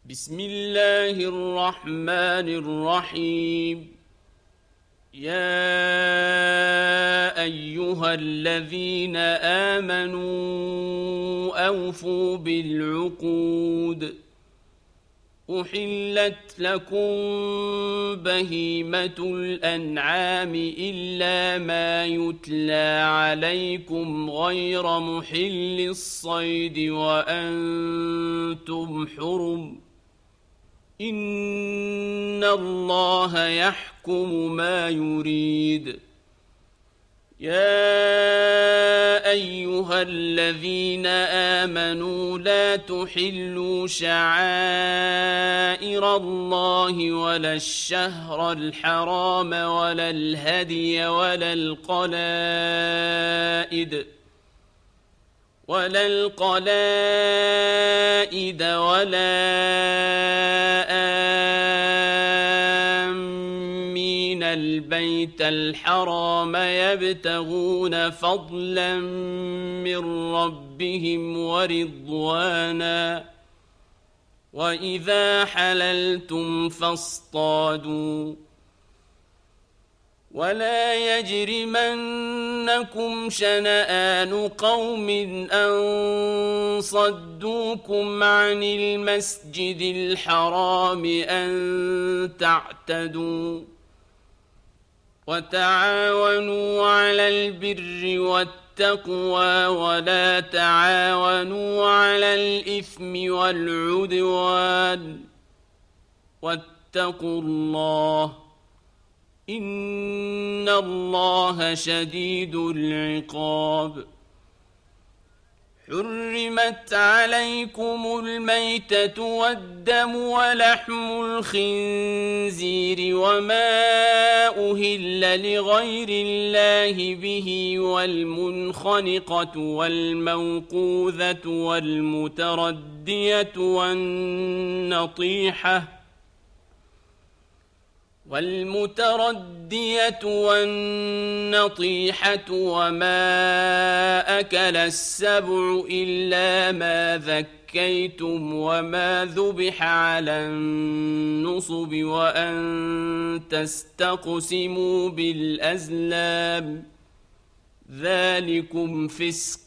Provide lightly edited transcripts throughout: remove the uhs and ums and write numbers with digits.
بسم الله الرحمن الرحيم. يا أيها الذين آمنوا أوفوا بالعقود. أحلت لكم بهيمة الأنعام إلا ما يتلى عليكم غير محل الصيد وأنتم حرم. إن الله يحكم ما يريد. يا أيها الذين آمنوا لا تحلوا شعائر الله ولا الشهر الحرام ولا الهدي ولا القلائد ولا آمين البيت الحرام يبتغون فضلا من ربهم ورضوانا. وإذا حللتم فاصطادوا. ولا يجرمنكم شنآن قوم أن صدوكم عن المسجد الحرام أن تعتدوا. وتعاونوا على البر والتقوى ولا تعاونوا على الإثم والعدوان. واتقوا الله إن الله شديد العقاب. حرمت عليكم الميتة والدم ولحم الخنزير وما أهل لغير الله به والمنخنقة والموقوذة والمتردية والنطيحة وما أكل السبع إلا ما ذكيتم وما ذبح على النصب وأن تستقسموا بالأزلام ذلكم فسق.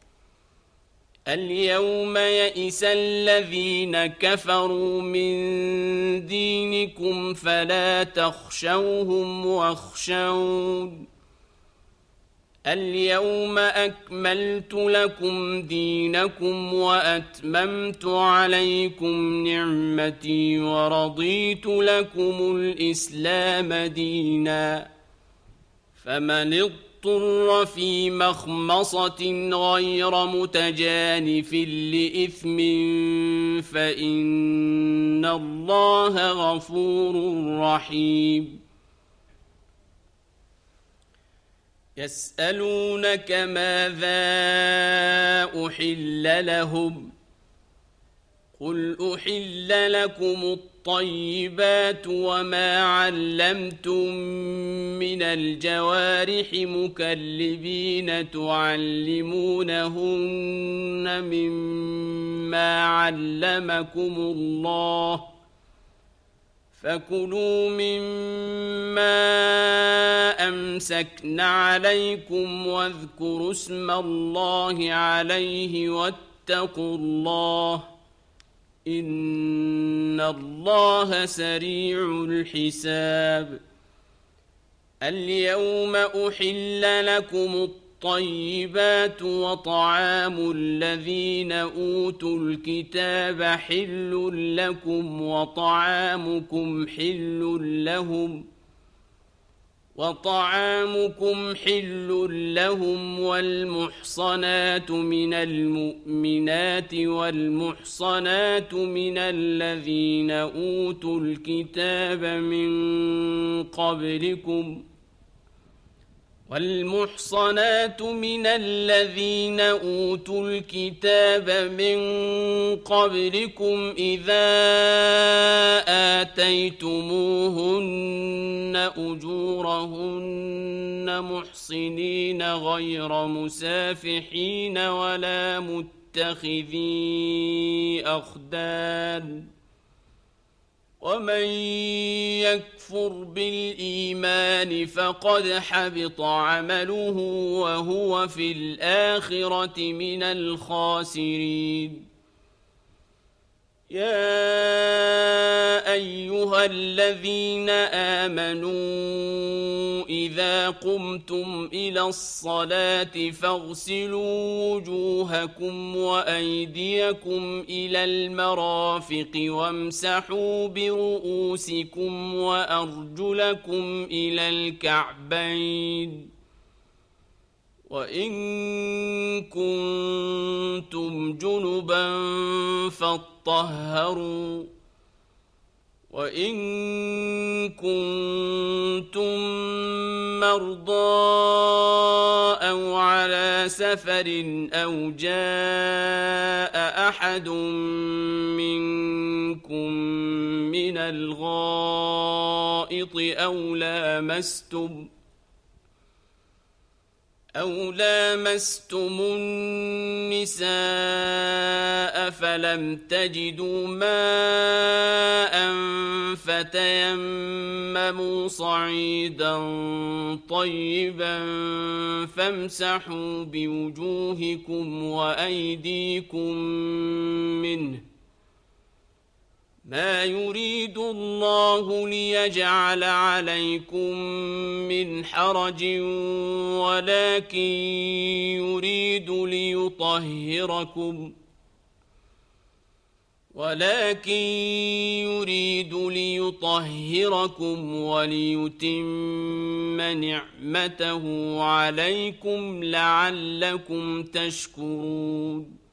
اليوم يئس الذين كفروا من دينكم فلا تخشوهم واخشون. اليوم أكملت لكم دينكم وأتممت عليكم نعمتي ورضيت لكم الإسلام دينا. فمن اضطر في مخمصة غير متجانف لإثم فإن الله غفور رحيم. يسألونك ماذا أحل لهم قل أحل لكم الطيبات وما علمتم من الجوارح مكلبين تعلمونهن مما علمكم الله فكلوا مما أمسكن عليكم واذكروا اسم الله عليه واتقوا الله إن الله سريع الحساب. اليوم أحل لكم الطيبات وطعام الذين أوتوا الكتاب حل لكم وطعامكم حل لهم والمحصنات من المؤمنات والمحصنات من الذين أوتوا الكتاب من قبلكم إذا آتيتموهن أجورهن محصنين غير مسافحين ولا متخذي أخدان ومن يكفر بالإيمان فقد حبط عمله وهو في الآخرة من الخاسرين. يا أيها الذين آمنوا إذا قمتم إلى الصلاة فاغسلوا وجوهكم وأيديكم إلى المرافق وامسحوا برؤوسكم وأرجلكم إلى الكعبين وإن كنتم جنبا فاطهروا وإن كنتم مرضى أو على سفر أو جاء أحد منكم من الغائط أو لامستم النساء فلم تجدوا ماء فتيمموا صعيدا طيبا فامسحوا بوجوهكم وأيديكم منه ما يريد الله ليجعل عليكم من حرج ولكن يريد ليطهركم وليتم نعمته عليكم لعلكم تشكرون.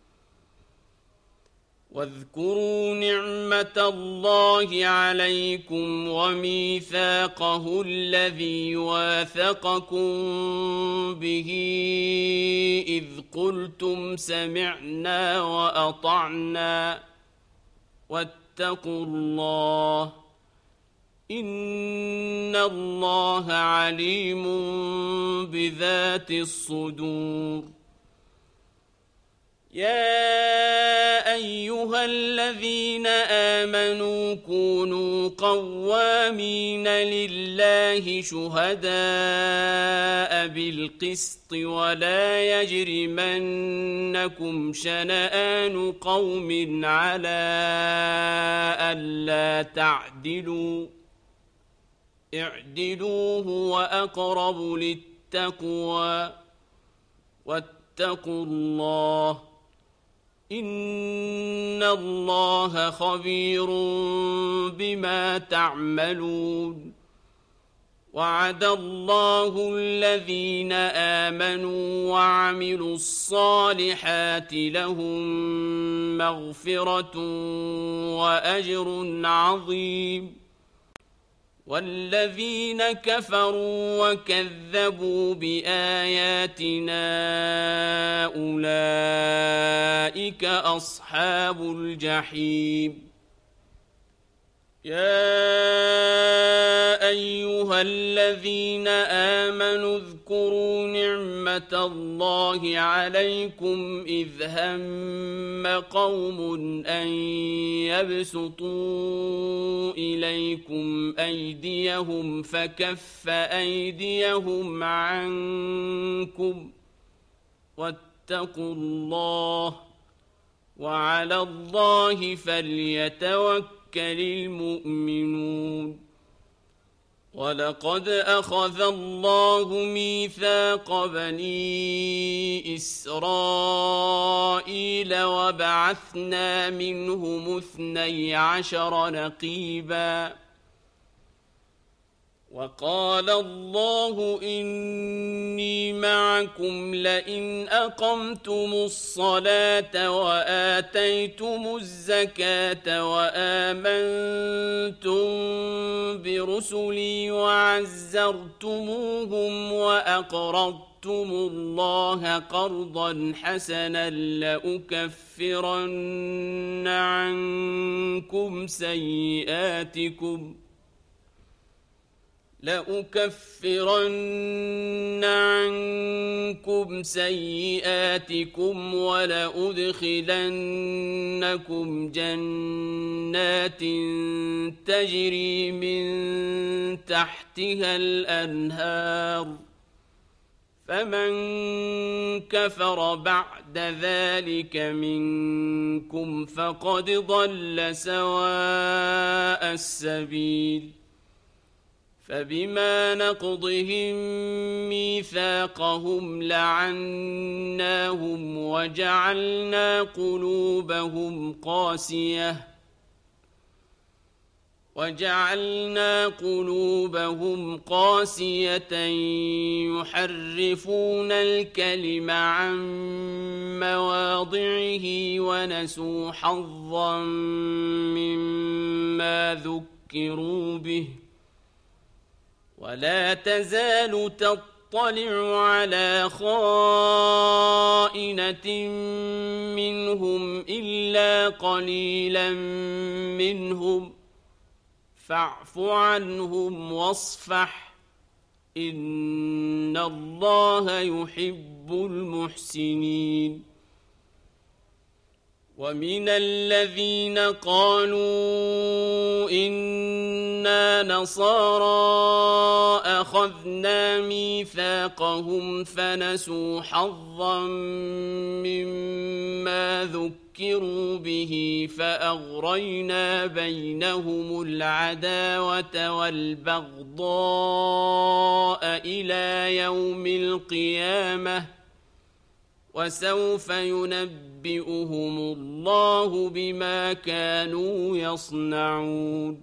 واذكروا نعمة الله عليكم وميثاقه الذي واثقكم به إذ قلتم سمعنا وأطعنا واتقوا الله إن الله عليم بذات الصدور. يا أيها الذين آمنوا كونوا قوامين لله شهداء بالقسط ولا يجرمنكم شنآن قوم على ألا تعدلوا اعدلوا هو أقرب للتقوى واتقوا الله إن الله خبير بما تعملون. وعد الله الذين آمنوا وعملوا الصالحات لهم مغفرة وأجر عظيم. والذين كفروا وكذبوا بآياتنا أولئك أصحاب الجحيم. يا أيها الذين آمنوا اذكروا نعمة الله عليكم إذ هم قوم أن يبسطوا إليكم أيديهم فكف أيديهم عنكم واتقوا الله وعلى الله فليتوكل المؤمنون. ولقد أخذ الله ميثاق بني إسرائيل وبعثنا منهم 12 نقيبا وقال الله إني معكم لئن أقمتم الصلاة وآتيتم الزكاة وآمنتم برسلي وعزرتموهم وأقرضتم الله قرضا حسنا لأكفرن عنكم سيئاتكم ولأدخلنكم جنات جنات تجري من تحتها الأنهار فمن كفر بعد ذلك منكم فقد ضل سواء السبيل فبما نقضهم ميثاقهم لعناهم وجعلنا قلوبهم قاسية يحرفون الكلم عن مواضعه ونسوا حظا مما ذكروا به ولا تزال تطلع على خائنة منهم إلا قليلا منهم فاعف عنهم واصفح إن الله يحب المحسنين ومن الذين قالوا إنا نصارى أخذنا ميثاقهم فنسوا حظا مما ذكروا به فأغرينا بينهم العداوة والبغضاء إلى يوم القيامة وسوف ينبئهم الله بما كانوا يصنعون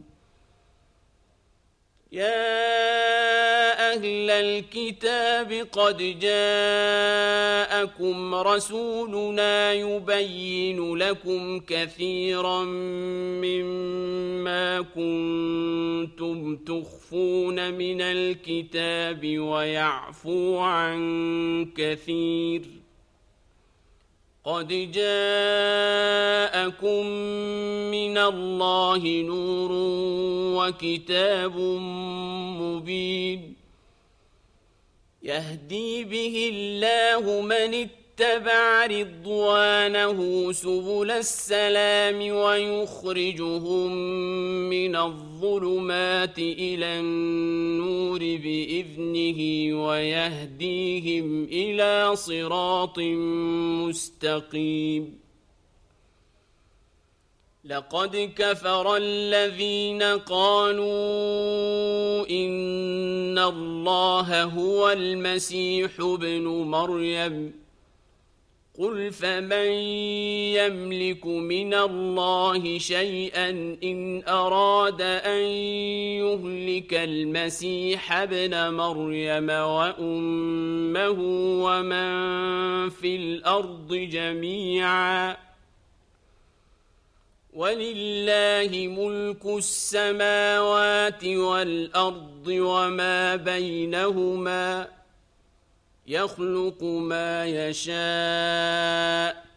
يا أهل الكتاب قد جاءكم رسولنا يبين لكم كثيرا مما كنتم تخفون من الكتاب ويعفو عن كثير قد جاءكم من الله نور وكتاب مبين يهدي به الله من اتبع رضوانه سبل السلام ويخرجهم من الظلمات إلى النور بإذنه ويهديهم إلى صراط مستقيم لقد كفر الذين قالوا إن الله هو المسيح ابن مريم قل فمن يملك من الله شيئا إن أراد أن يهلك المسيح ابن مريم وأمه ومن في الأرض جميعا ولله ملك السماوات والأرض وما بينهما يخلق ما يشاء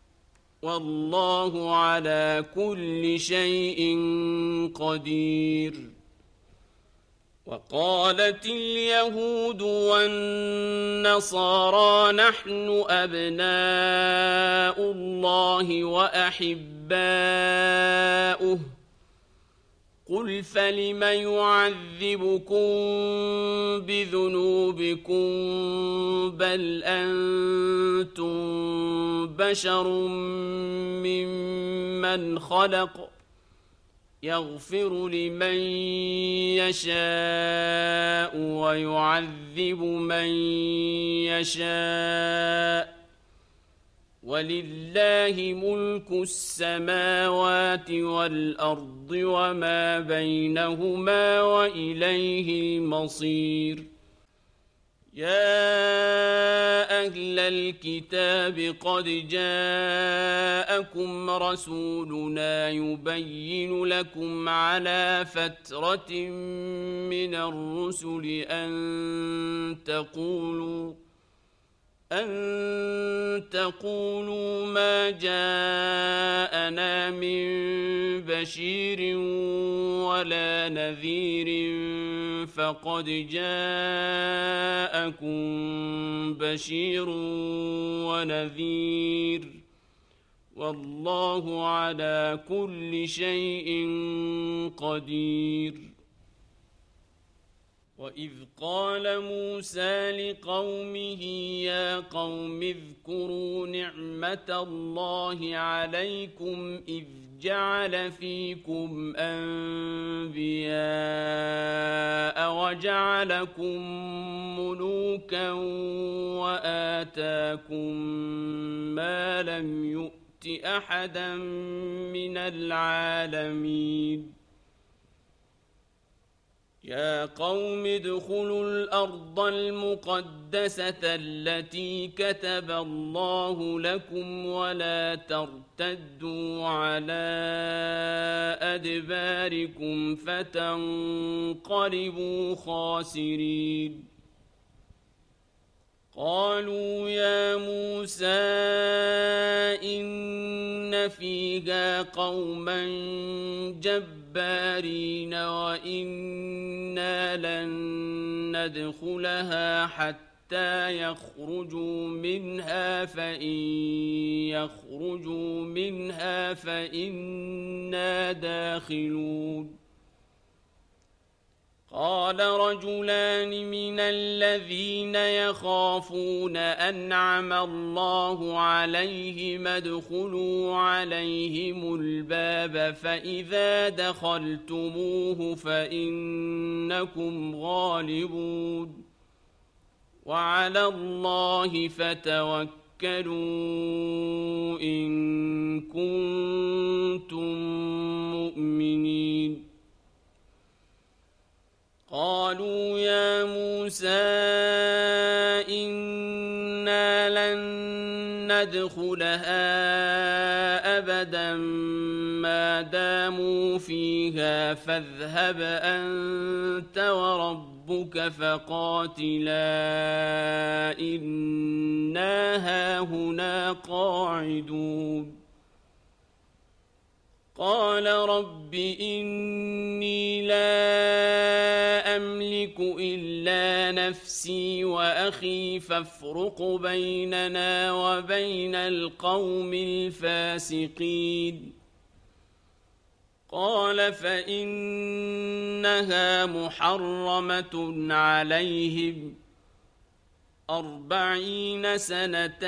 والله على كل شيء قدير وقالت اليهود والنصارى نحن أبناء الله وأحباؤه قل فلم يعذبكم بذنوبكم بل أنتم بشر ممن خلق يغفر لمن يشاء ويعذب من يشاء ولله ملك السماوات والأرض وما بينهما وإليه المصير يا أهل الكتاب قد جاءكم رسولنا يبين لكم على فترة من الرسل أن تقولوا ما جاءنا من بشير ولا نذير فقد جاءكم بشير ونذير والله على كل شيء قدير. وإذ قال موسى لقومه يا قوم اذكروا نعمة الله عليكم إذ جعل فيكم أنبياء وجعلكم ملوكا وآتاكم ما لم يؤت أحدا من العالمين. يا قوم ادخلوا الأرض المقدسة التي كتب الله لكم ولا ترتدوا على أدباركم فتنقلبوا خاسرين. قالوا يا موسى إن فيها قوما جبارين وإنا لن ندخلها حتى يخرجوا منها فإن يخرجوا منها فإنا داخلون. قال رجلان من الذين يخافون أنعم الله عليهم ادخلوا عليهم الباب فإذا دخلتموه فإنكم غالبون وعلى الله فتوكلوا إن كنتم مؤمنين. قالوا يا موسى إنا لن ندخلها أبدا ما داموا فيها فاذهب أنت وربك فقاتلا إنا هاهنا قاعدون. قال رب إني لا أملك إلا نفسي وأخي فافرق بيننا وبين القوم الفاسقين. قال فإنها محرمة عليهم 40 سنة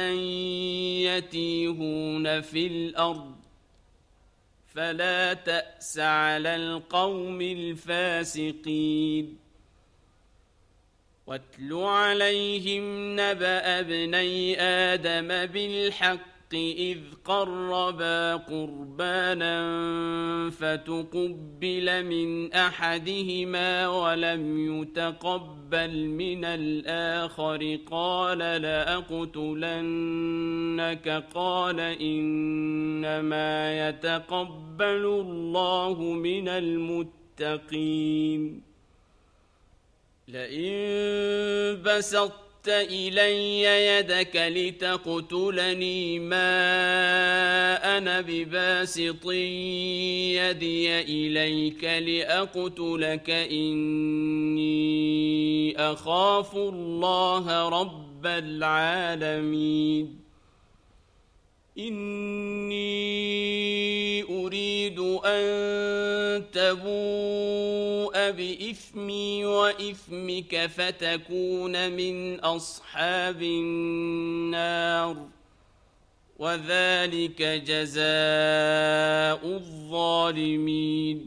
يتيهون في الأرض فلا تأس على القوم الفاسقين. واتل عليهم نبأ ابني آدم بالحق إذ قربا قربانا فتقبل من أحدهما ولم يتقبل من الآخر قال لأقتلنك قال إنما يتقبل الله من المتقين. لئن بسطت إلي يدك لتقتلني ما أنا بباسط يدي إليك لأقتلك إني أخاف الله رب العالمين. إني أريد أن تبوء بإثمي وإثمك فتكون من أصحاب النار وذلك جزاء الظالمين.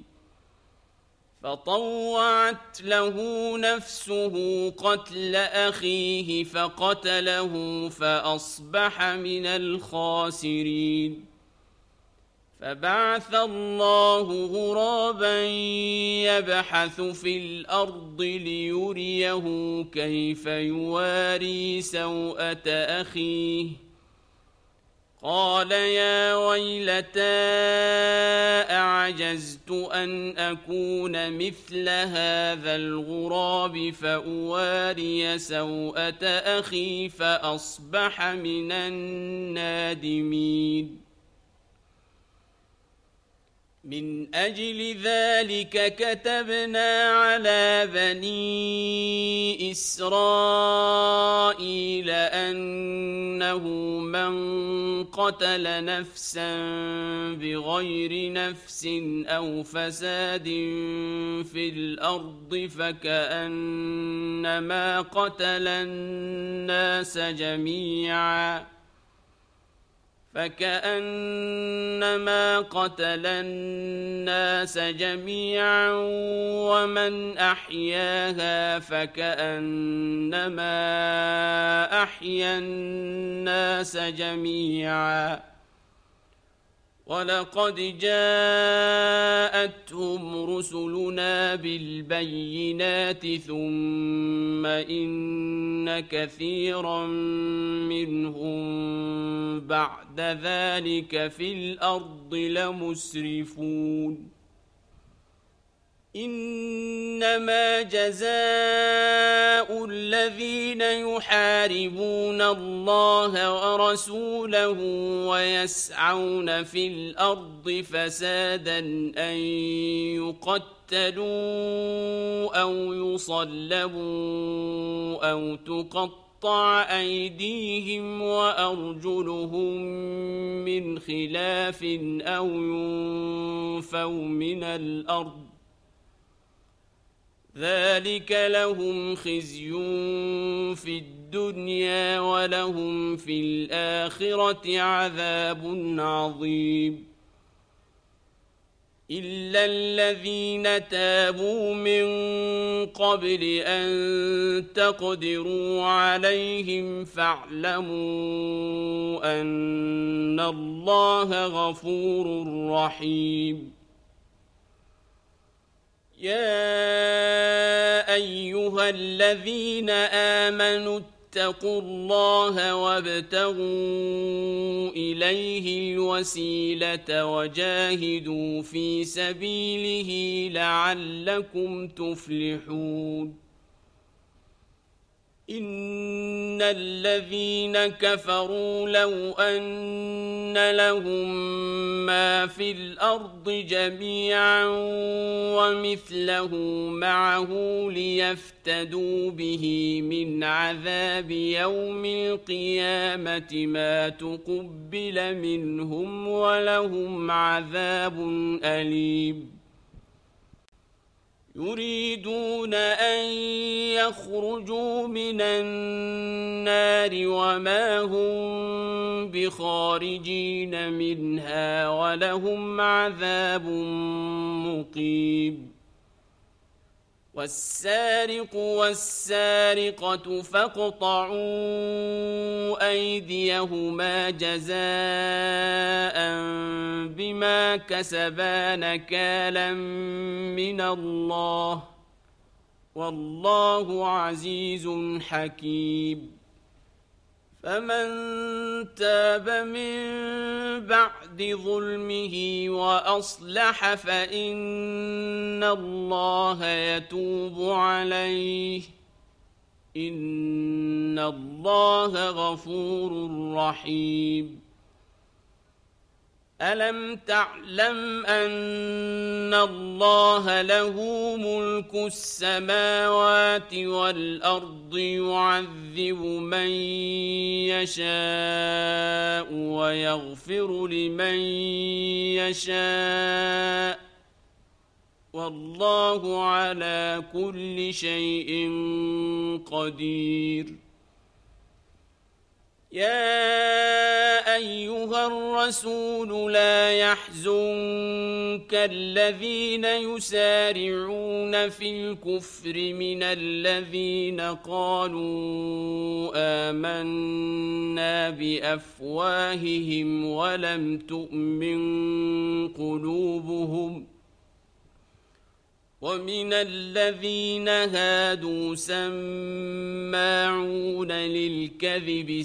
فطوعت له نفسه قتل أخيه فقتله فأصبح من الخاسرين. فبعث الله غرابا يبحث في الأرض ليريه كيف يواري سوءة أخيه قال يا ويلتى أعجزت أن أكون مثل هذا الغراب فأواري سوءة أخي فأصبح من النادمين. من أجل ذلك كتبنا على بني إسرائيل أنه من قتل نفسا بغير نفس أو فساد في الأرض فكأنما قتل الناس جميعا ومن أحياها فكأنما أحيا الناس جميعا ولقد جاءتهم رسلنا بالبينات ثم إن كثيرا منهم بعد ذلك في الأرض لمسرفون إنما جزاء الذين يحاربون الله ورسوله ويسعون في الأرض فسادا أن يقتلوا أو يصلبوا أو تقطع أيديهم وأرجلهم من خلاف أو ينفوا من الأرض ذلك لهم خزي في الدنيا ولهم في الآخرة عذاب عظيم إلا الذين تابوا من قبل أن تقدروا عليهم فاعلموا أن الله غفور رحيم يا أيها الذين آمنوا اتقوا الله وابتغوا إليه الوسيلة وجاهدوا في سبيله لعلكم تفلحون إن الذين كفروا لو أن لهم ما في الأرض جميعا ومثله معه ليفتدوا به من عذاب يوم القيامة ما تقبل منهم ولهم عذاب أليم يريدون أن يخرجوا من النار وما هم بخارجين منها ولهم عذاب مقيم والسارق والسارقة فاقطعوا أيديهما جزاء بما كسبا نكالا من الله والله عزيز حكيم فمن تاب من بعد ظلمه وأصلح فإن الله يتوب عليه إن الله غفور رحيم ألم تعلم أن الله له ملك السماوات والأرض يعذب من يشاء ويغفر لمن يشاء والله على كل شيء قدير يا أيها الرسول لا يحزنك الذين يسارعون في الكفر من الذين قالوا آمنا بأفواههم ولم تؤمن قلوبهم ومن الذين هادوا سماعون للكذب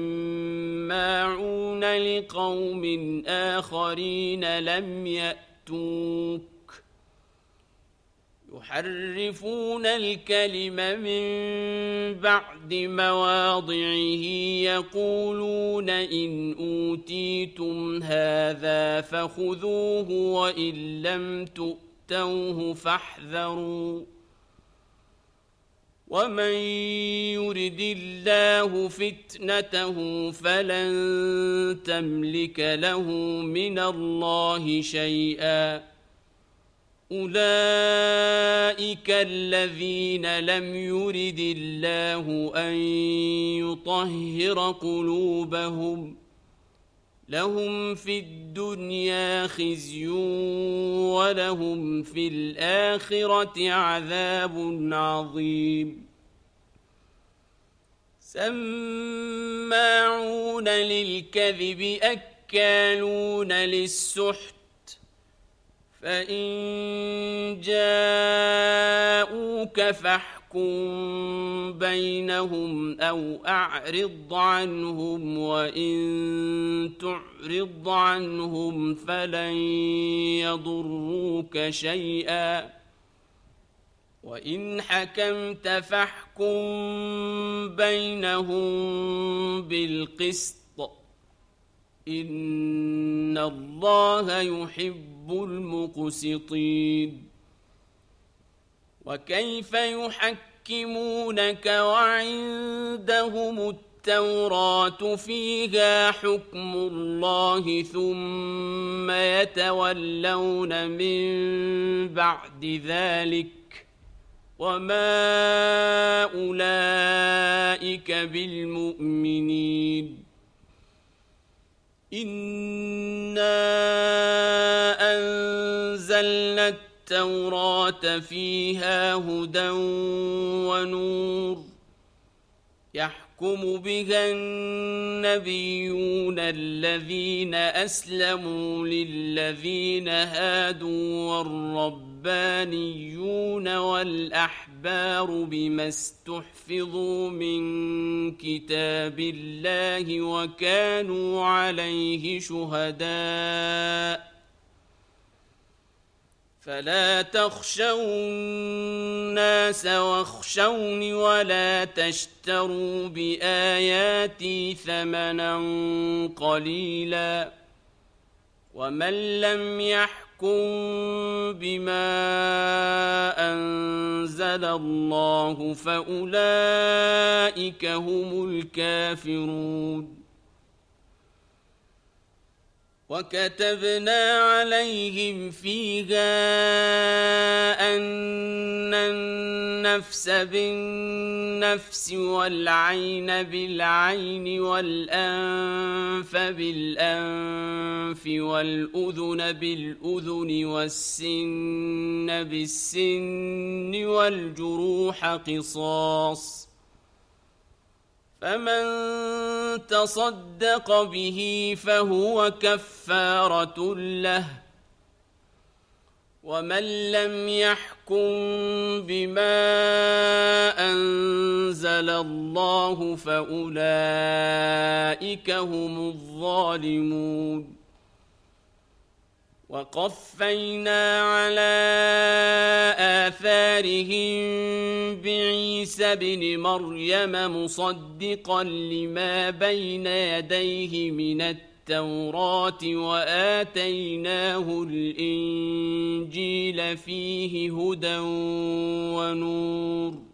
سماعون لقوم آخرين لم يأتوك يحرفون الكلم من بعد مواضعه يقولون إن أوتيتم هذا فخذوه وإن لم تؤتوه فاحذروا ومن يرد الله فتنته فلن تملك له من الله شيئا أولئك الذين لم يرد الله أن يطهر قلوبهم لهم في الدنيا خزي ولهم في الآخرة عذاب عظيم سماعون للكذب أكالون للسحت فإن جاءوك فاحكم بينهم أو أعرض عنهم وإن تعرض عنهم فلن يضروك شيئا وإن حكمت فاحكم بينهم بالقسط إن الله يحب المقسطين وكيف يحكمونك وعندهم التوراة فيها حكم الله ثم يتولون من بعد ذلك وما أولئك بالمؤمنين إنا أنزلنا التوراة فيها هدى ونور يحكم بها النبيون الذين أسلموا للذين هادوا والربانيون والأحبار بما استحفظوا من كتاب الله وكانوا عليه شهداء فلا تخشوا الناس واخشوني ولا تشتروا بآياتي ثمنا قليلا ومن لم يحكم بما أنزل الله فأولئك هم الكافرون وكتبنا عليهم فيها أن النفس بالنفس والعين بالعين والأنف بالأنف والأذن بالأذن والسن بالسن والجروح قصاص فمن تصدق به فهو كفارة له ومن لم يحكم بما أنزل الله فأولئك هم الظالمون وقفينا على آثارهم بعيسى ابن مريم مصدقا لما بين يديه من التوراة وآتيناه الإنجيل فيه هدى ونور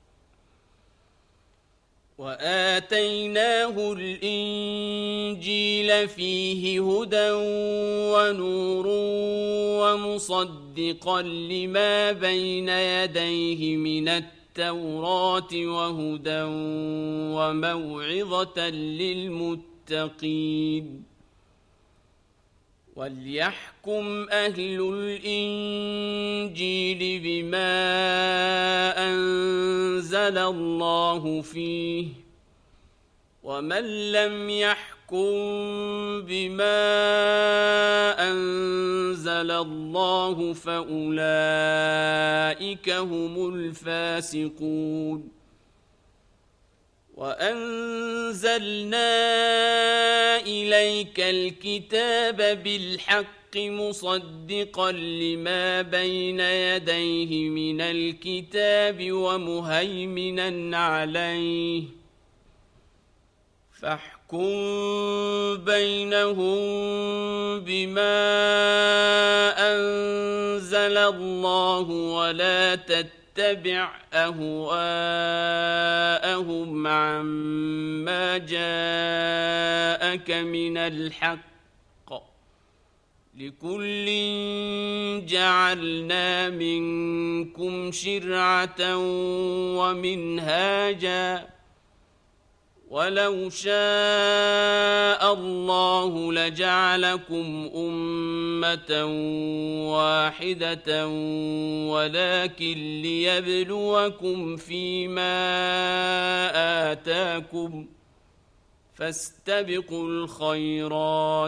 ومصدقا لما بين يديه من التوراة وهدى وموعظة للمتقين وليحكم أهل الإنجيل بما أنزل الله فيه ومن لم يحكم بما أنزل الله فأولئك هم الفاسقون وأنزلنا إليك الكتاب بالحق مصدقا لما بين يديه من الكتاب ومهيمنا عليه فاحكم بينهم بما أنزل الله ولا تتبع أهواءهم عما جاءك من الحق لكل جعلنا منكم شرعة ومنهاجا ولو شاء الله لجعلكم أمة واحدة ولكن ليبلوكم فيما آتاكم فاستبقوا الخيرات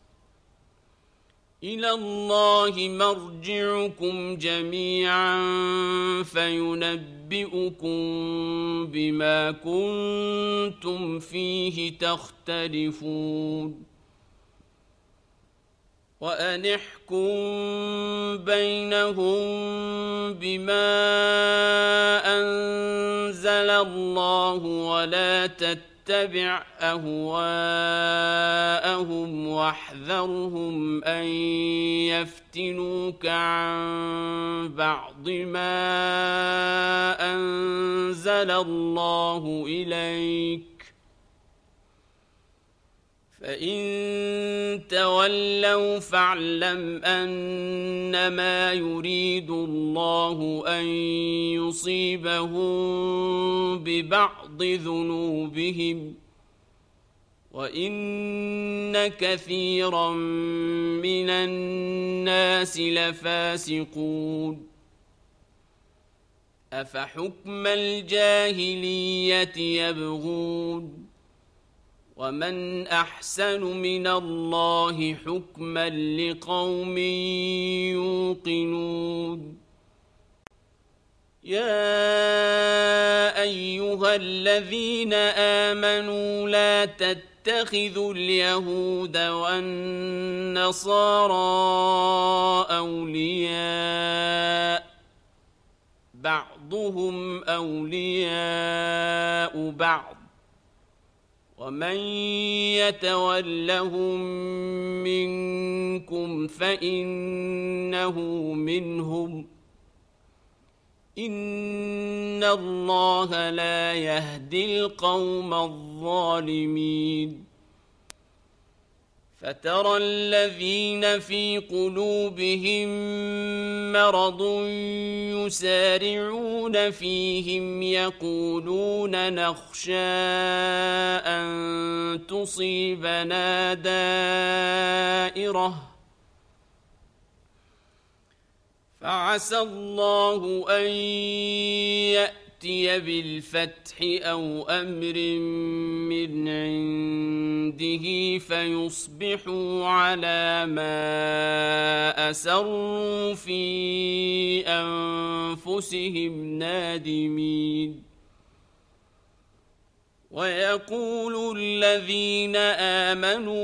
إلى الله مرجعكم جميعا فينبئكم بما كنتم فيه تختلفون وأن احكم بينهم بما أنزل الله ولا تتبع أهواءهم واحذرهم أن يفتنوك عن بعض ما أنزل الله إليك فإن تولوا فاعلم أنما يريد الله أن يصيبهم ببعض ذنوبهم وإن كثيرا من الناس لفاسقون أفحكم الجاهلية يبغون ومن أحسن من الله حكما لقوم يوقنون يا أيها الذين آمنوا لا تتخذوا اليهود والنصارى أولياء بعضهم أولياء بعض ومن يتولهم منكم فإنه منهم إن الله لا يهدي القوم الظالمين فترى الذين في قلوبهم مرض يسارعون فيهم يقولون نخشى أن تصيبنا دائرة فعسى الله أن يأتي بالفتح أو أمر من عنده فيصبحوا على ما أسروا في أنفسهم نادمين ويقول الذين آمنوا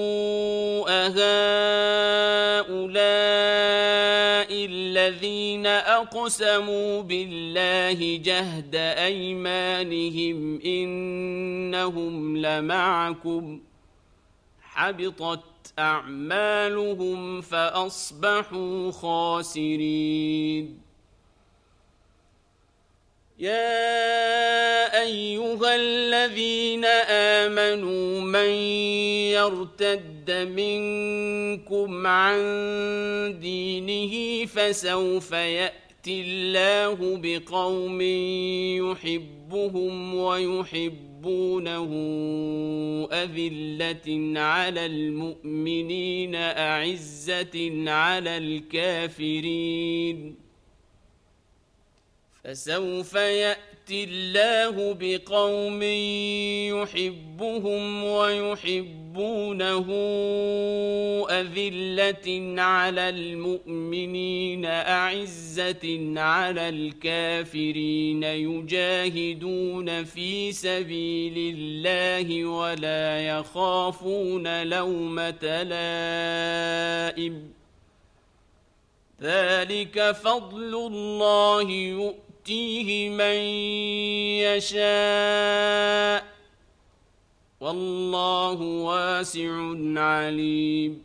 أهؤلاء الذين أقسموا بالله جهد أيمانهم إنهم لمعكم حبطت أعمالهم فأصبحوا خاسرين يا أيها الذين آمنوا من يرتد منكم عن دينه فسوف يأتي الله بقوم يحبهم ويحبونه أذلة على المؤمنين أعزة على الكافرين فسوف يأتي الله بقوم يحبهم ويحبونه أذلة على المؤمنين أعزة على الكافرين يجاهدون في سبيل الله ولا يخافون لومة لائم ذلك فضل الله يؤتيه من يشاء والله واسع عليم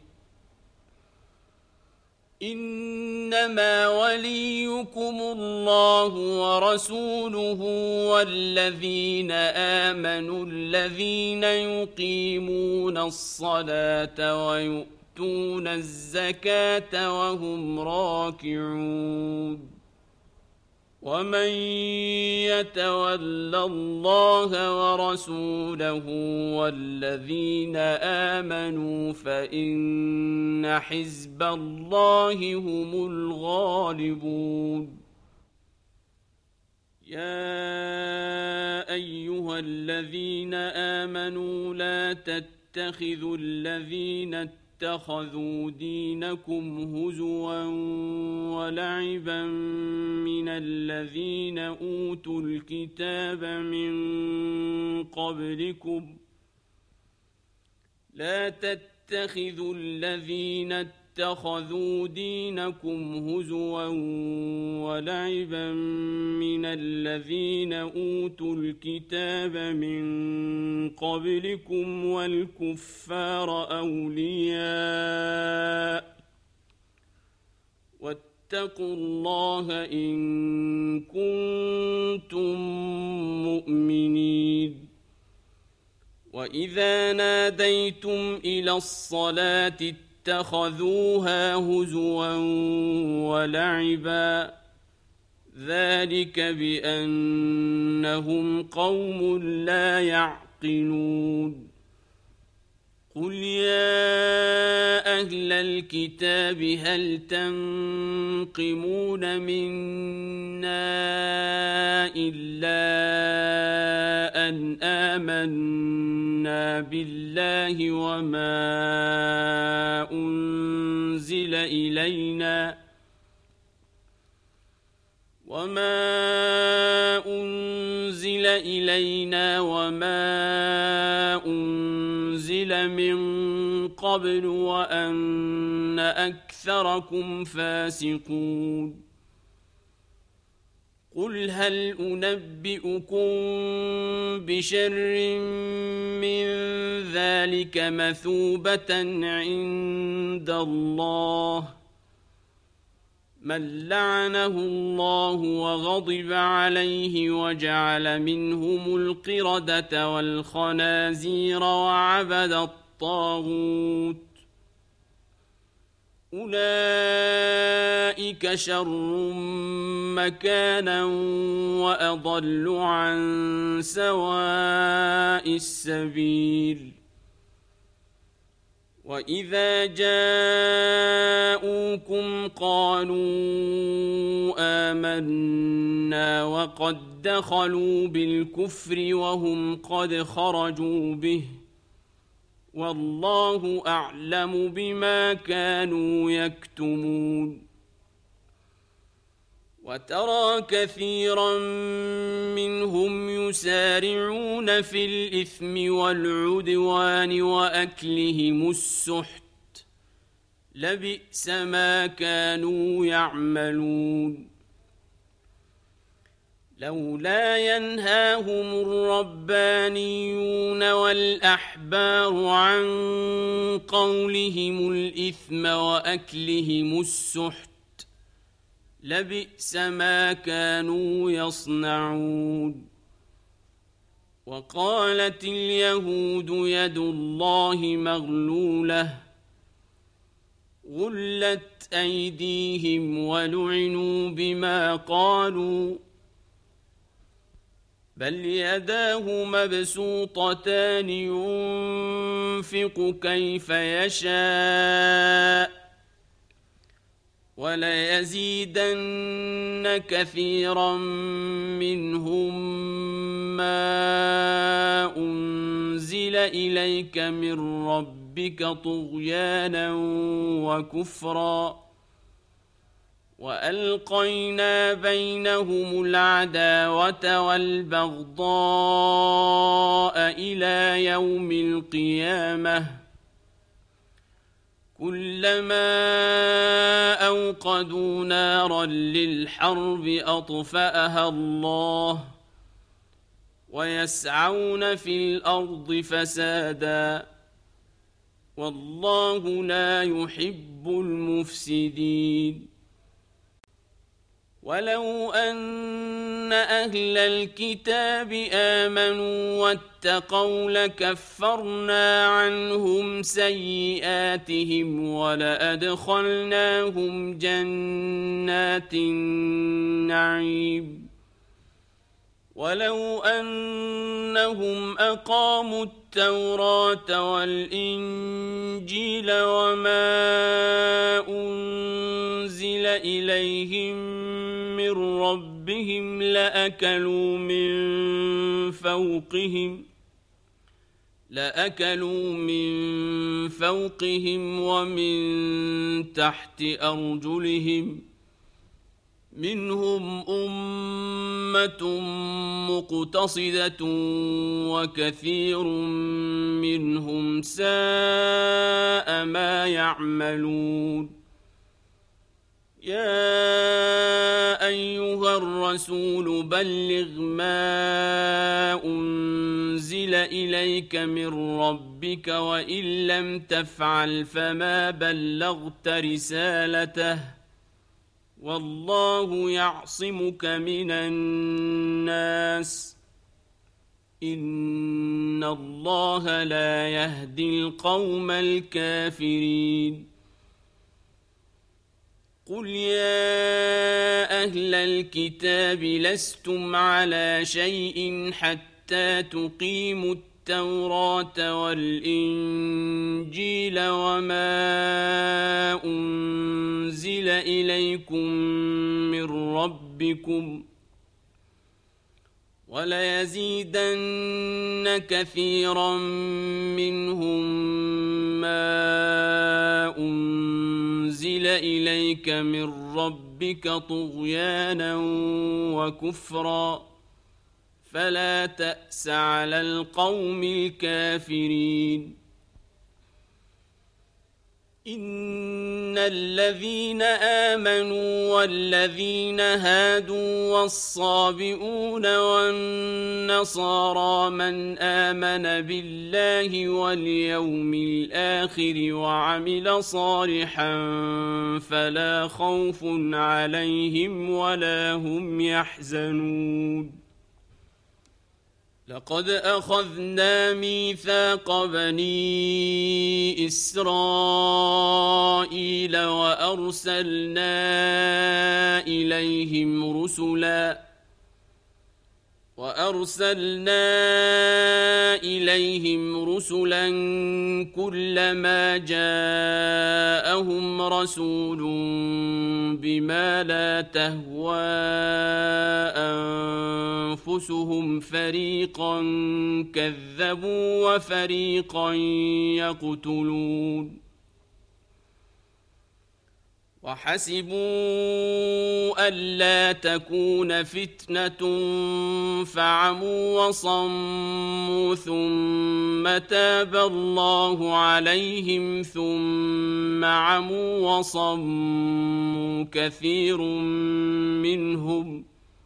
إنما وليكم الله ورسوله والذين آمنوا الذين يقيمون الصلاة ويؤتون الزكاة وهم راكعون ومن يتول الله ورسوله والذين آمنوا فإن حزب الله هم الغالبون يا أيها الذين آمنوا لا تتخذوا الذين اتخذوا دينكم هزوا ولعبا من الذين أوتوا الكتاب من قبلكم لا تتخذوا الذين اتخذوا دينكم هزوا ولعبا من الذين أوتوا الكتاب من قبلكم والكفار أولياء واتقوا الله إن كنتم مؤمنين وإذا ناديتم إلى الصلاة اتخذوها هزوا ولعبا ذلك بأنهم قوم لا يعقلون قل يا أهل الكتاب هل تنقمون منا إلا أن آمنا بالله وما أنزل إلينا وما أنزل من قبل وأن أكثركم فاسقون قل هل أنبئكم بشر من ذلك مثوبة عند الله من لعنه الله وغضب عليه وجعل منهم القردة والخنازير وعبد الطاغوت أولئك شر مكانا وأضل عن سواء السبيل وإذا جاءوكم قالوا آمنا وقد دخلوا بالكفر وهم قد خرجوا به والله أعلم بما كانوا يكتمون وترى كثيرا منهم يسارعون في الإثم والعدوان وأكلهم السحت لبئس ما كانوا يعملون لولا ينهاهم الربانيون والأحبار عن قولهم الإثم وأكلهم السحت لبئس ما كانوا يصنعون وقالت اليهود يد الله مغلولة غلت أيديهم ولعنوا بما قالوا بل يداه مبسوطتان ينفق كيف يشاء وليزيدن كثيرا منهم ما أنزل إليك من ربك طغيانا وكفرا وألقينا بينهم العداوة والبغضاء إلى يوم القيامة كلما أوقدوا نارا للحرب أطفأها الله ويسعون في الأرض فسادا والله لا يحب المفسدين ولو أن أهل الكتاب آمنوا واتقوا لكفرنا عنهم سيئاتهم ولأدخلناهم جنات النعيم ولو أنهم أقاموا التوراة والإنجيل وما أنزل إليهم من ربهم لأكلوا من فوقهم ومن تحت أرجلهم منهم أمة مقتصدة وكثير منهم ساء ما يعملون يا أيها الرسول بلغ ما أنزل إليك من ربك وإن لم تفعل فما بلغت رسالته والله يعصمك من الناس إن الله لا يهدي القوم الكافرين قل يا أهل الكتاب لستم على شيء حتى تقيموا التوراة والإنجيل وما أنزل إليكم من ربكم وليزيدن كثيرا منهم ما أنزل إليك من ربك طغيانا وكفرا فلا تأس على القوم الكافرين إن الذين آمنوا والذين هادوا والصابئون والنصارى من آمن بالله واليوم الآخر وعمل صالحا فلا خوف عليهم ولا هم يحزنون لقد أخذنا ميثاق بني إسرائيل وأرسلنا إليهم رسلا كلما جاءهم رسول بما لا تهوى أنفسهم فريقا كذبوا وفريقا يقتلون وحسبوا ألا تكون فتنة فعموا وصموا ثم تاب الله عليهم ثم عموا وصموا كثير منهم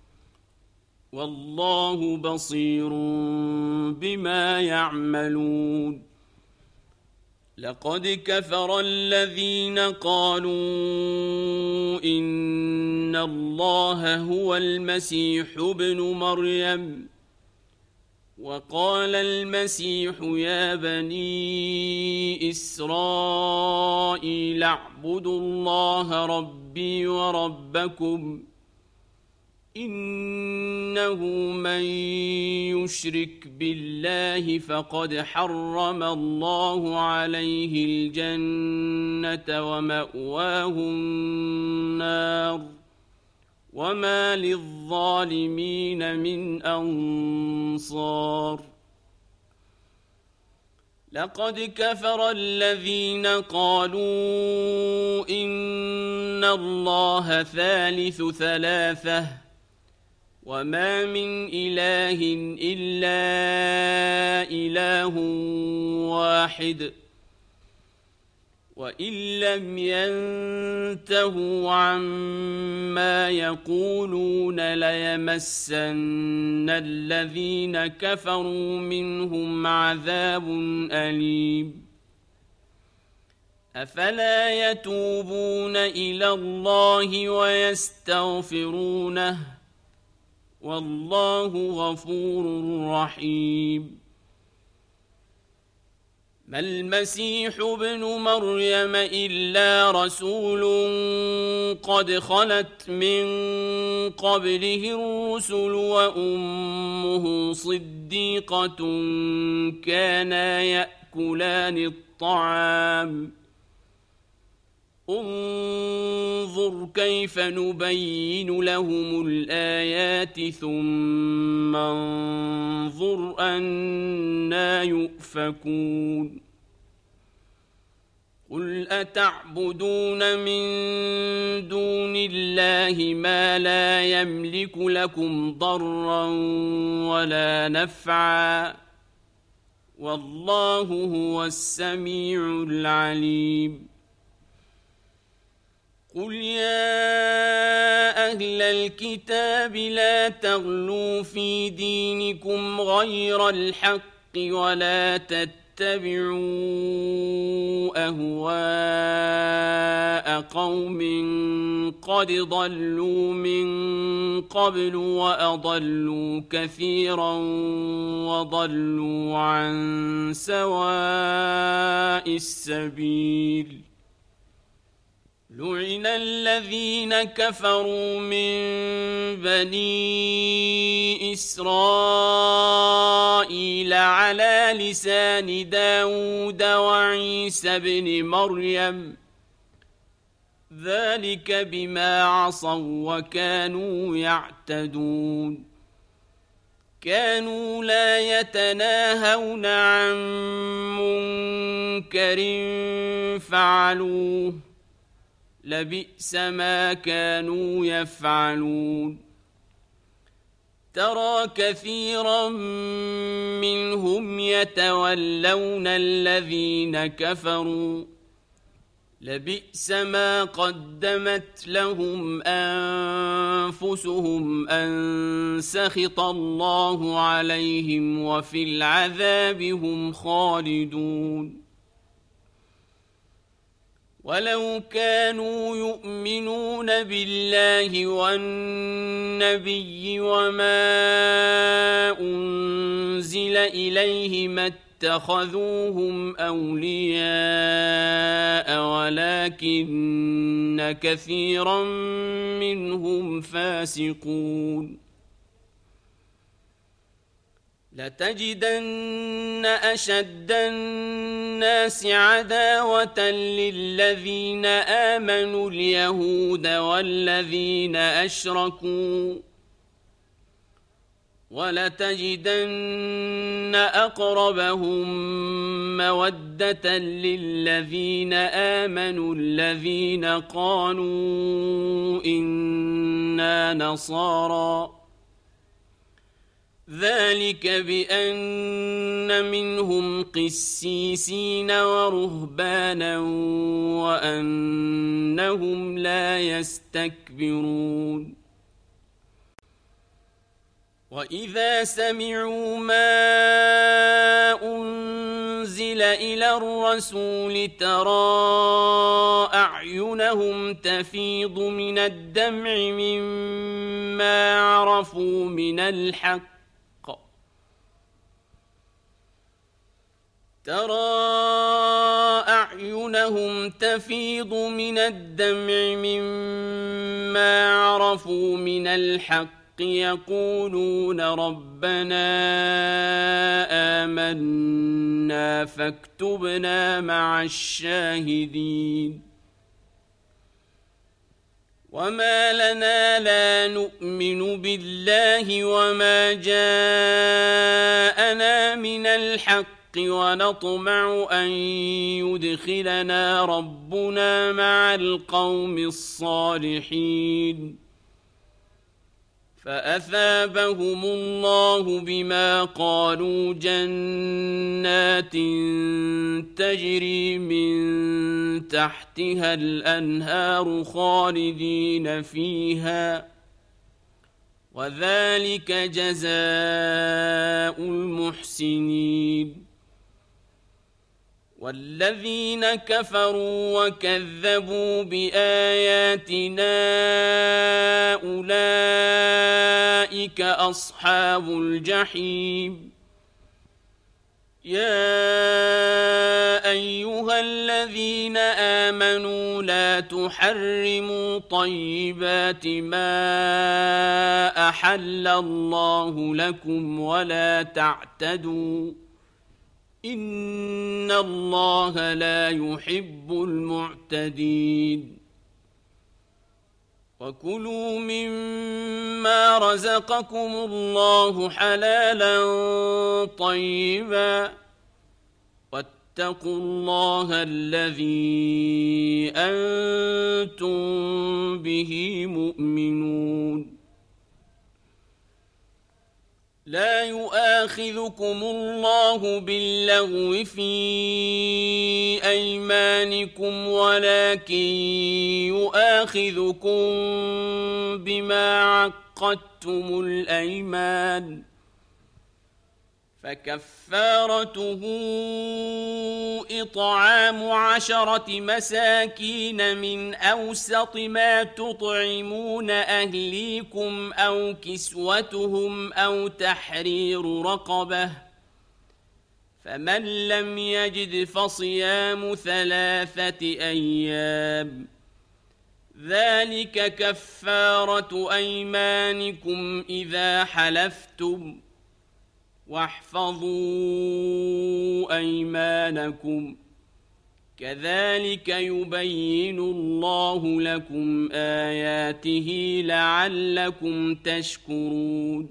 والله بصير بما يعملون لقد كفر الذين قالوا إن الله هو المسيح ابن مريم وقال المسيح يا بني إسرائيل اعبدوا الله ربي وربكم إنه من يشرك بالله فقد حرم الله عليه الجنة ومأواه النار وما للظالمين من أنصار لقد كفر الذين قالوا إن الله ثالث ثلاثة وما من إله إلا إله واحد وإن لم ينتهوا عما يقولون ليمسن الذين كفروا منهم عذاب أليم أفلا يتوبون إلى الله ويستغفرونه والله غفور رحيم ما المسيح ابن مريم إلا رسول قد خلت من قبله الرسل وأمه صديقة كانا يأكلان الطعام انظر كيف نبين لهم الآيات ثم انظر أنى يؤفكون قل أتعبدون من دون الله ما لا يملك لكم ضرا ولا نفعا والله هو السميع العليم قل يا أهل الكتاب لا تغلوا في دينكم غير الحق ولا تتبعوا أهواء قوم قد ضلوا من قبل وأضلوا كثيرا وضلوا عن سواء السبيل لعن الذين كفروا من بني إسرائيل على لسان داود وعيسى بن مريم ذلك بما عصوا وكانوا يعتدون كانوا لا يتناهون عن منكر فعلوه لبئس ما كانوا يفعلون ترى كثيرا منهم يتولون الذين كفروا لبئس ما قدمت لهم أنفسهم أن سخط الله عليهم وفي العذاب هم خالدون ولو كانوا يؤمنون بالله والنبي وما أنزل إليه ما اتخذوهم أولياء ولكن كثيرا منهم فاسقون لتجدن أشد الناس عداوة للذين آمنوا اليهود والذين أشركوا ولتجدن أقربهم مودة للذين آمنوا الذين قالوا إنا نصارى ذلك بأن منهم قسيسين ورهبانا وأنهم لا يستكبرون وإذا سمعوا ما أنزل إلى الرسول ترى أعينهم تفيض من الدمع مما عرفوا من الحق يقولون ربنا آمنا فاكتبنا مع الشاهدين وما لنا لا نؤمن بالله وما جاءنا من الحق ونطمع أن يدخلنا ربنا مع القوم الصالحين فأثابهم الله بما قالوا جنات تجري من تحتها الأنهار خالدين فيها وذلك جزاء المحسنين والذين كفروا وكذبوا بآياتنا أولئك أصحاب الجحيم يا أيها الذين آمنوا لا تحرموا طيبات ما أحل الله لكم ولا تعتدوا إن الله لا يحب المعتدين وكلوا مما رزقكم الله حلالا طيبا واتقوا الله الذي أنتم به مؤمنون لا يؤاخذكم الله باللغو في أيمانكم ولكن يؤاخذكم بما عقدتم الأيمان فكفارته إطعام 10 مساكين من أوسط ما تطعمون أهليكم أو كسوتهم أو تحرير رقبة فمن لم يجد فصيام 3 أيام ذلك كفارة أيمانكم إذا حلفتم واحفظوا أيمانكم كذلك يبين الله لكم آياته لعلكم تشكرون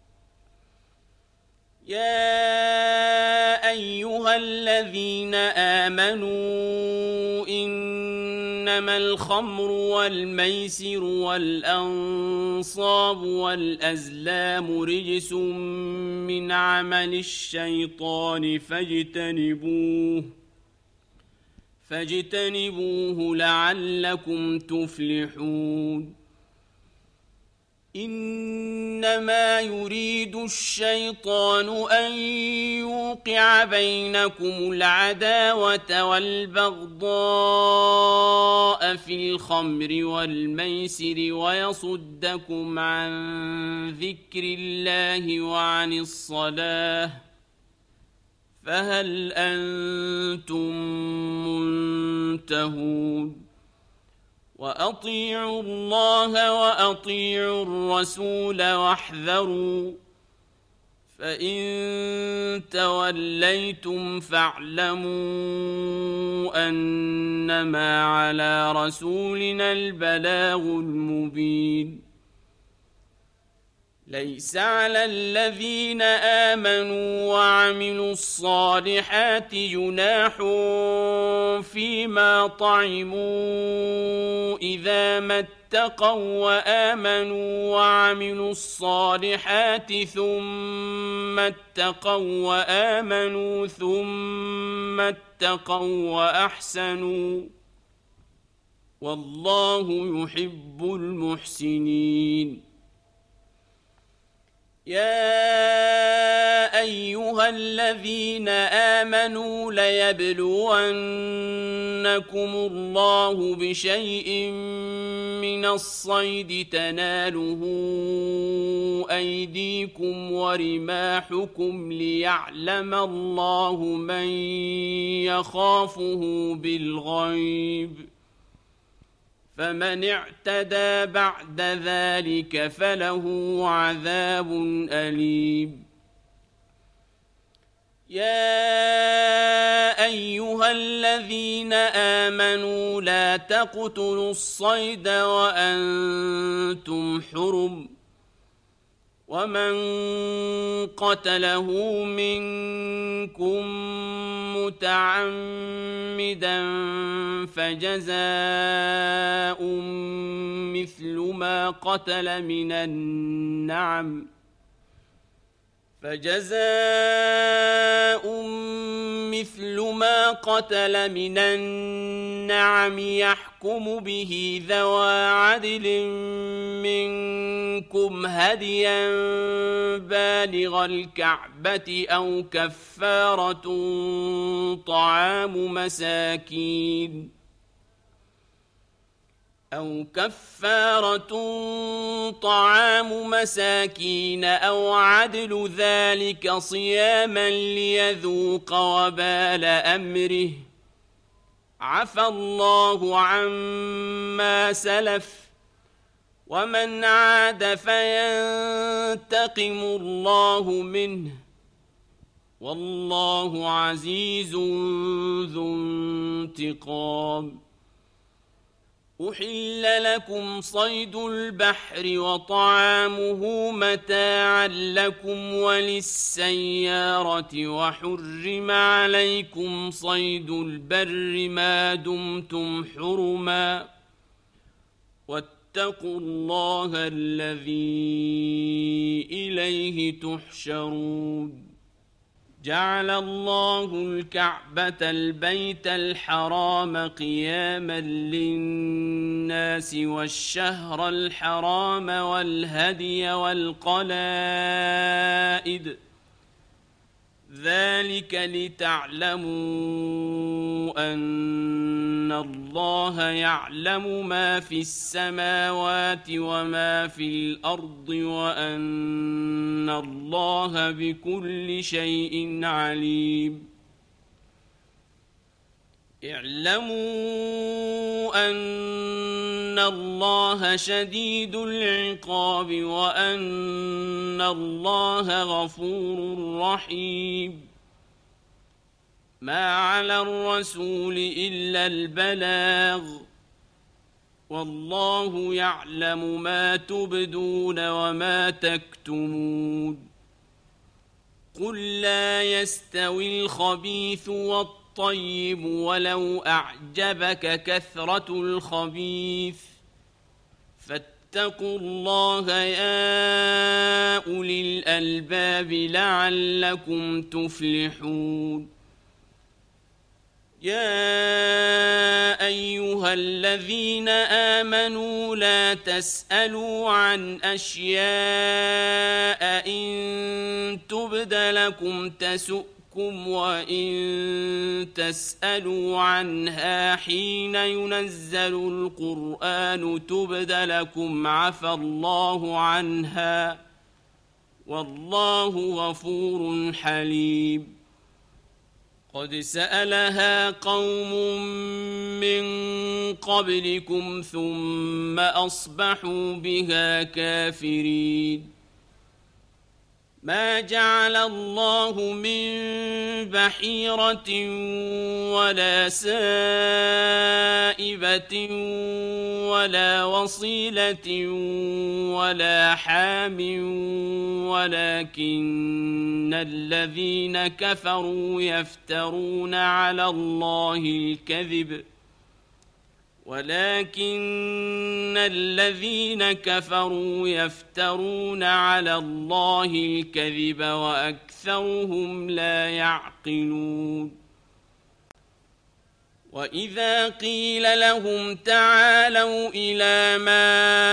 يا أيها الذين آمنوا إنما الخمر والميسر والأنصاب والأزلام رجس من عمل الشيطان فاجتنبوه لعلكم تفلحون إنما يريد الشيطان أن يوقع بينكم العداوة والبغضاء في الخمر والميسر ويصدكم عن ذكر الله وعن الصلاة فهل أنتم منتهون وأطيعوا الله وأطيعوا الرسول واحذروا فإن توليتم فاعلموا أنما على رسولنا البلاغ المبين ليس على الذين آمنوا وعملوا الصالحات جناح فيما طعموا إذا ما اتقوا وآمنوا وعملوا الصالحات ثم اتقوا وآمنوا ثم اتقوا وأحسنوا والله يحب المحسنين يا أيها الذين آمنوا ليبلونكم الله بشيء من الصيد تناله أيديكم ورماحكم ليعلم الله من يخافه بالغيب فمن اعتدى بعد ذلك فله عذاب أليم. يا أيها الذين آمنوا لا تقتلوا الصيد وأنتم حرم، ومن قتله منكم متعمدا فجزاء مثل ما قتل من النعم يحكم به ذوى عدل منكم هديا بالغ الكعبة أو كفارة طعام مساكين أو عدل ذلك صياما ليذوق وبال أمره، عفى الله عما سلف، ومن عاد فينتقم الله منه، والله عزيز ذو انتقام. أحل لكم صيد البحر وطعامه متاعا لكم وللسيارة، وحرم عليكم صيد البر ما دمتم حرما، واتقوا الله الذي إليه تحشرون. جعل الله الكعبة البيت الحرام قياما للناس والشهر الحرام والهدي والقلائد، ذلك لتعلموا أن الله يعلم ما في السماوات وما في الأرض وأن الله بكل شيء عليم. اعلموا أن الله شديد العقاب وأن الله غفور رحيم. ما على الرسول إلا البلاغ، والله يعلم ما تبدون وما تكتمون. قل لا يستوي الخبيث والطيب ولو أعجبك كثرة الخبيث، فاتقوا الله يا أولي الألباب لعلكم تفلحون. يا أيها الذين آمنوا لا تسألوا عن أشياء إن تبد لكم تسؤكم، وإن تسألوا عنها حين ينزل القرآن تبد لكم عفى الله عنها، والله غفور حليم. قد سألها قوم من قبلكم ثم أصبحوا بها كافرين. ما جعل الله من بحيرة ولا سائبة ولا وصيلة ولا حام، ولكن الذين كفروا يفترون على الله الكذب وأكثرهم لا يعقلون. وإذا قيل لهم تعالوا إلى ما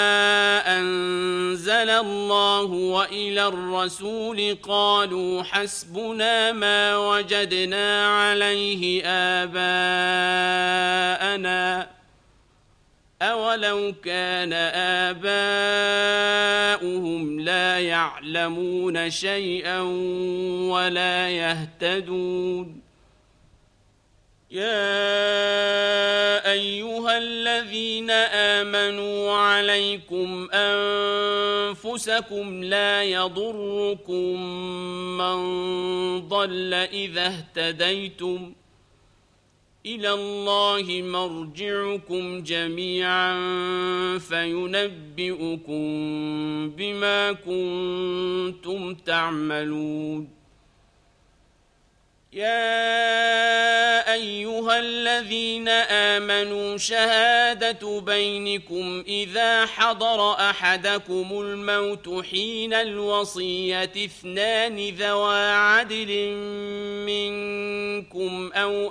أنزل الله وإلى الرسول قالوا حسبنا ما وجدنا عليه آباءنا، أولو كان آباؤهم لا يعلمون شيئا ولا يهتدون. يا أيها الذين آمنوا عليكم أنفسكم لا يضركم من ضل إذا اهتديتم إلى الله مرجعكم جميعا فينبئكم بما كنتم تعملون يا أيها الذين آمنوا شهادة بينكم إذا حضر أحدكم الموت حين الوصية اثنان ذوى عدل منكم أو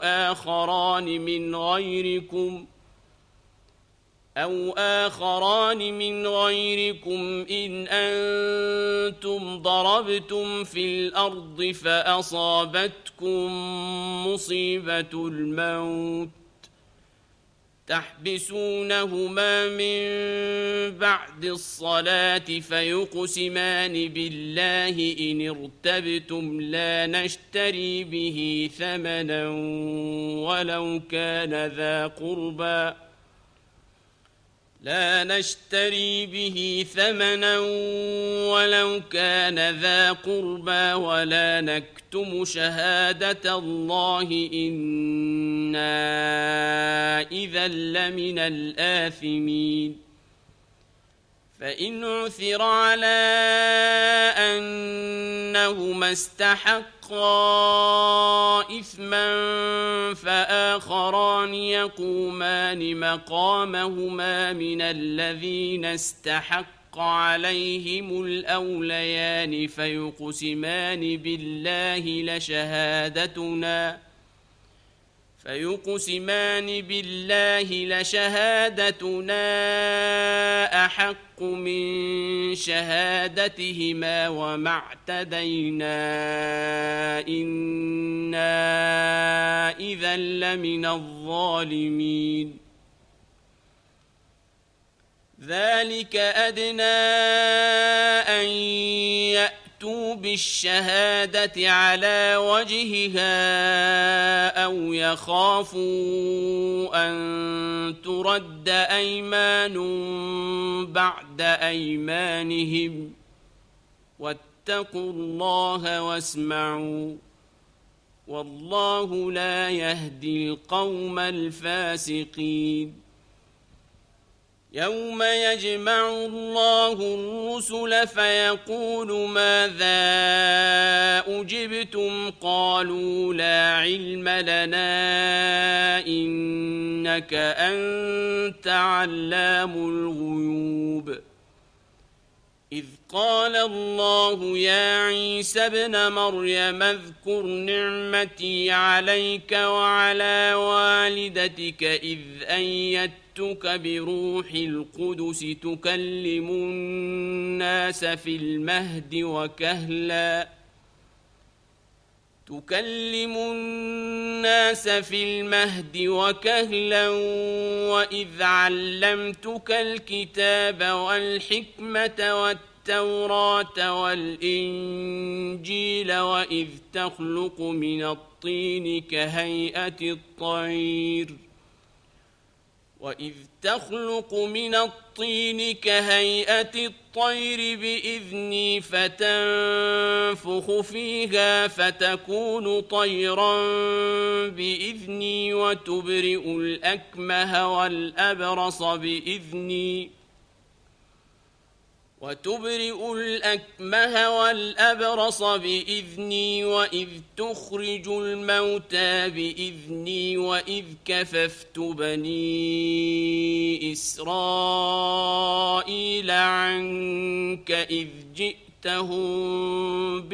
آخران من غيركم إن أنتم ضربتم في الأرض فأصابتكم مصيبة الموت تحبسونهما من بعد الصلاة فيقسمان بالله إن ارتبتم لا نشتري به ثمنا ولو كان ذا قربى ولا نكتم شهادة الله إنا إذا لمن الآثمين فإن عثر على أنهما استحقا إثما فآخران يقومان مقامهما من الذين استحق عليهم الأوليان فيقسمان بالله لشهادتنا أحق من شهادتهما وما اعتدينا إنا إذا لمن الظالمين ذلك أدنى أن يأتوا بالشهادة على وجهها أو يخافوا أن ترد أيمان بعد أيمانهم واتقوا الله واسمعوا والله لا يهدي القوم الفاسقين يوم يجمع الله الرسل فيقول ماذا أجبتم قالوا لا علم لنا إنك أنت علام الغيوب إذ قال الله يا عيسى ابن مريم اذكر نعمتي عليك وعلى والدتك إذ أيدتك بروح القدس تكلم الناس في المهد وكهلا وإذ علمتك الكتاب والحكمة والتوراة والإنجيل وإذ تخلق من الطين كهيئة الطير بإذني فتنفخ فيها فتكون طيرا بإذني وتبرئ الأكمه والأبرص بإذني وإذ تخرج الموتى بإذني وإذ كففت بني إسرائيل عنك إذ جئتهم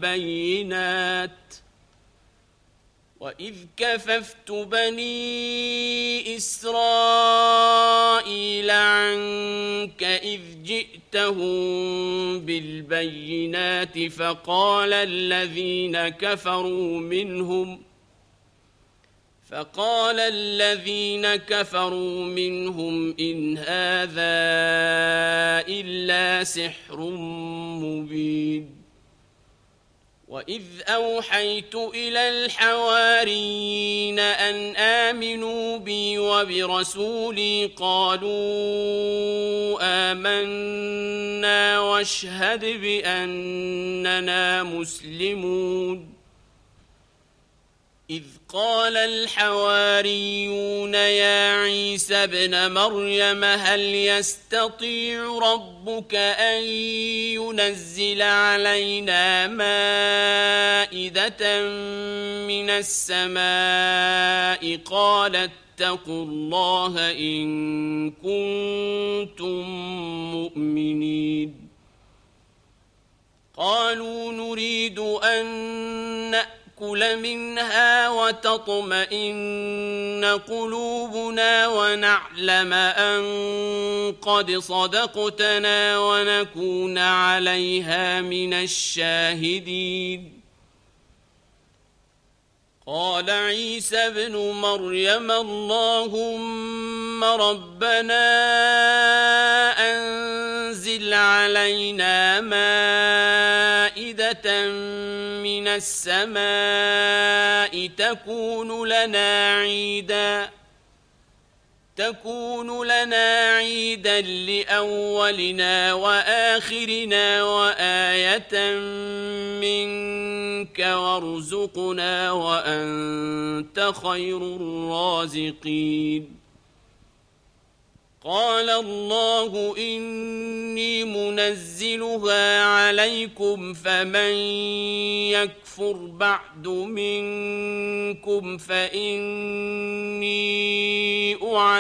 بالبينات فقال الذين كفروا منهم إن هذا إلا سحر مبين وإذ أوحيت إلى الحواريين أن آمنوا بي وبرسولي قالوا آمنا واشهد بأننا مسلمون إذ قال الحواريون يا عيسى ابن مريم هل يستطيع ربك أن ينزل علينا مائدة من السماء قال اتقوا الله إن كنتم مؤمنين قالوا نريد أن نأكل منها وتطمئن قلوبنا ونعلم أن قد صدقتنا ونكون عليها من الشاهدين قال عيسى ابن مريم اللهم ربنا أنزل علينا مائدة من السماء تكون لنا عيدا لأولنا وآخرنا وآية منك وارزقنا وأنت خير الرازقين قال الله إني منزلها عليكم فمن يكفر بعد منكم فإني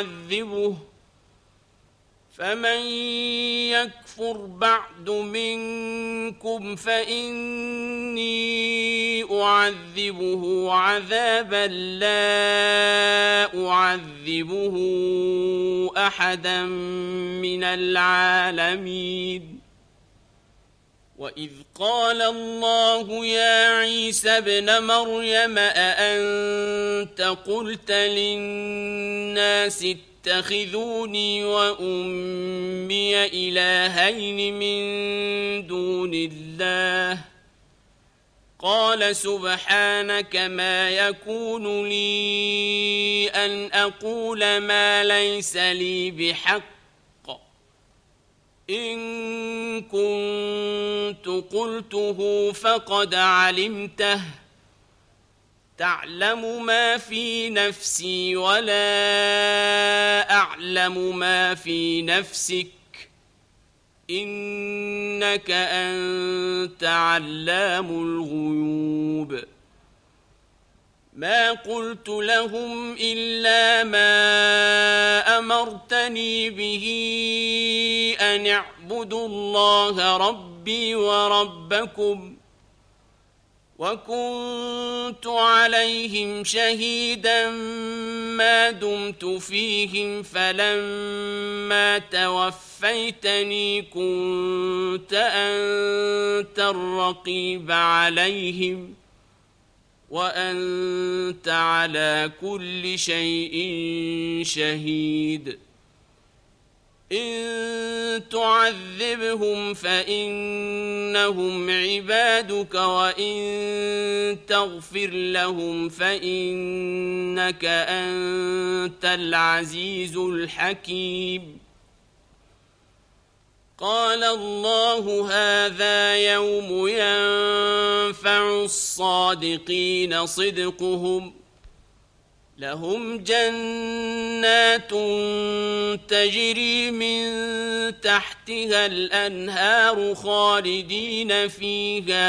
أعذبه عذابا لا أعذبه أحدا من العالمين وإذ قال الله يا عيسى ابن مريم أأنت قلت للناس اتخذوني وأمي إلهين من دون الله قال سبحانك ما يكون لي أن أقول ما ليس لي بحق إن كنت قلته فقد علمته تعلم ما في نفسي ولا أعلم ما في نفسك إنك أنت علام الغيوب ما قلت لهم إلا ما أمرتني به أن اعبدوا الله ربي وربكم وكنت عليهم شهيدا ما دمت فيهم فلما توفيتني كنت أنت الرقيب عليهم وأنت على كل شيء شهيد إن تعذبهم فإنهم عبادك وإن تغفر لهم فإنك أنت العزيز الحكيم قال الله هذا يوم ينفع الصادقين صدقهم لهم جنات تجري من تحتها الأنهار خالدين فيها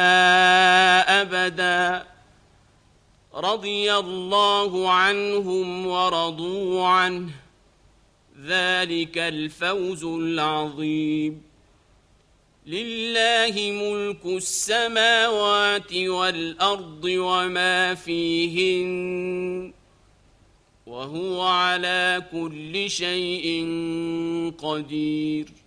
أبدا رضي الله عنهم ورضوا عنه ذلك الفوز العظيم لله ملك السماوات والأرض وما فيهن وهو على كل شيء قدير